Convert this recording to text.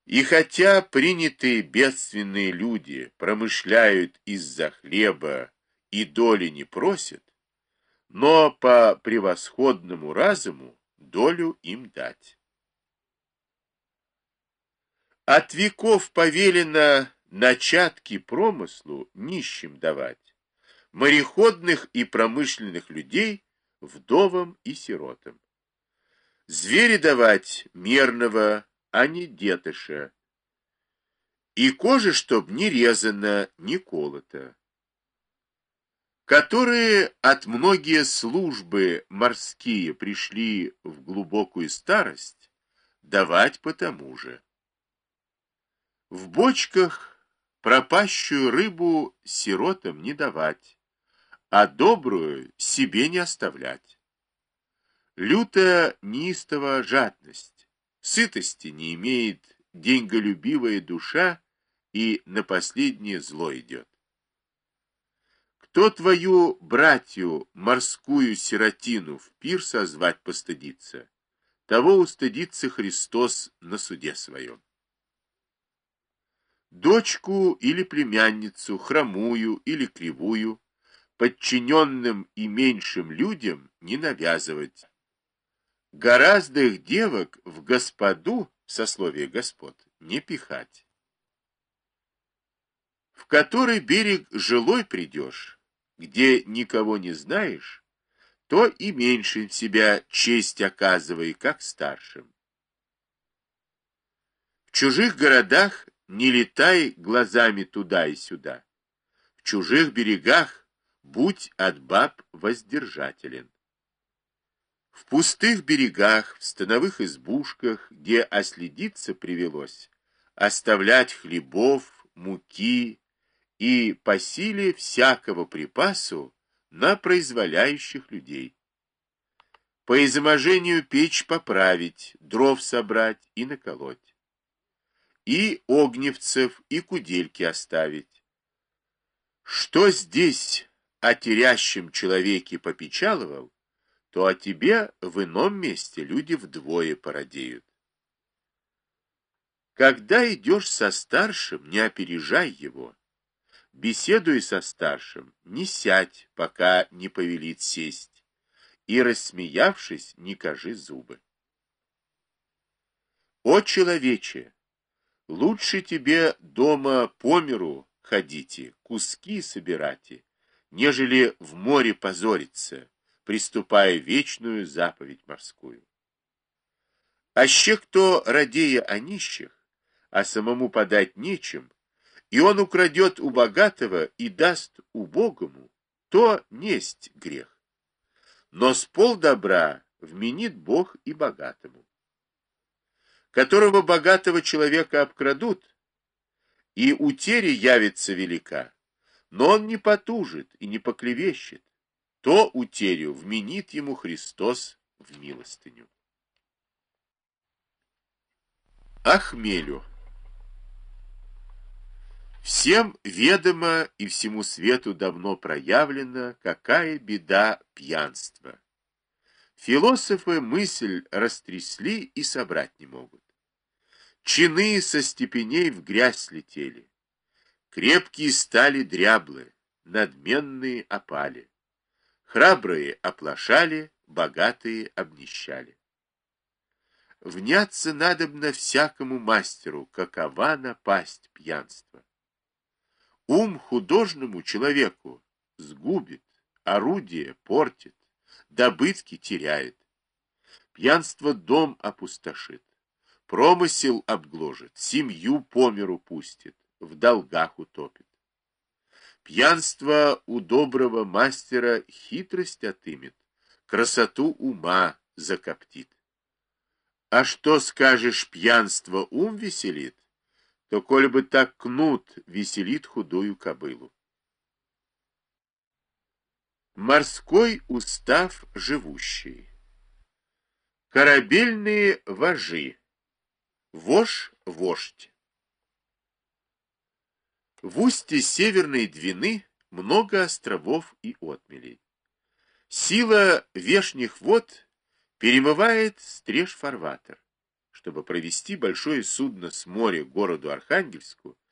И хотя принятые бедственные люди промышляют из-за хлеба и доли не просят, но по превосходному разуму долю им дать. От веков повелено начатки промыслу нищим давать, мореходных и промышленных людей вдовам и сиротам. Звери давать мерного, а не детыша, и кожа, чтоб не резана, не колота. Которые от многие службы морские пришли в глубокую старость, давать по тому же. В бочках пропащую рыбу сиротам не давать, а добрую себе не оставлять. Лютая неистовая жадность, сытости не имеет деньголюбивая душа и на последнее зло идет. Кто твою братью морскую сиротину в пир созвать постыдится, того устыдится Христос на суде своем. Дочку или племянницу, хромую или кривую, подчиненным и меньшим людям не навязывать. Гораздо их девок в господу, в сословие господ, не пихать. В который берег жилой придешь, где никого не знаешь, то и меньшим себя честь оказывай, как старшим. В чужих городах не летай глазами туда и сюда. В чужих берегах будь от баб воздержателен. В пустых берегах, в становых избушках, где оследиться привелось, оставлять хлебов, муки и по силе всякого припасу на произволяющих людей. По изможению печь поправить, дров собрать и наколоть. И огневцев, и кудельки оставить. Что здесь о терящем человеке попечаловал, то о тебе в ином месте люди вдвое породеют. Когда идешь со старшим, не опережай его. Беседуй со старшим, не сядь, пока не повелит сесть, и, рассмеявшись, не кажи зубы. О, человече! Лучше тебе дома по миру ходите, куски собирайте, нежели в море позориться, приступая вечную заповедь морскую. Аще кто, радея о нищих, а самому подать нечем, и он украдет у богатого и даст убогому, то несть грех. Но с полдобра вменит Бог и богатому. Которого богатого человека обкрадут, и утеря явится велика, но он не потужит и не поклевещет, то утерю вменит ему Христос в милостыню. О хмелю. Всем ведомо и всему свету давно проявлено, какая беда пьянства. Философы мысль растрясли и собрать не могут. Чины со степеней в грязь слетели. Крепкие стали дряблы, надменные опали. Храбрые оплошали, богатые обнищали. Вняться надобно всякому мастеру, какова напасть пьянства. Ум художному человеку сгубит, орудие портит, добытки теряет. Пьянство дом опустошит, промысел обгложит, семью по миру пустит, в долгах утопит. Пьянство у доброго мастера хитрость отымет, красоту ума закоптит. А что скажешь, пьянство ум веселит, то коли бы так кнут веселит худую кобылу. Морской устав живущий. Корабельные вожи. Вож — вождь. В устье Северной Двины много островов и отмелей. Сила вешних вод перемывает стреж-фарватер, чтобы провести большое судно с моря к городу Архангельску,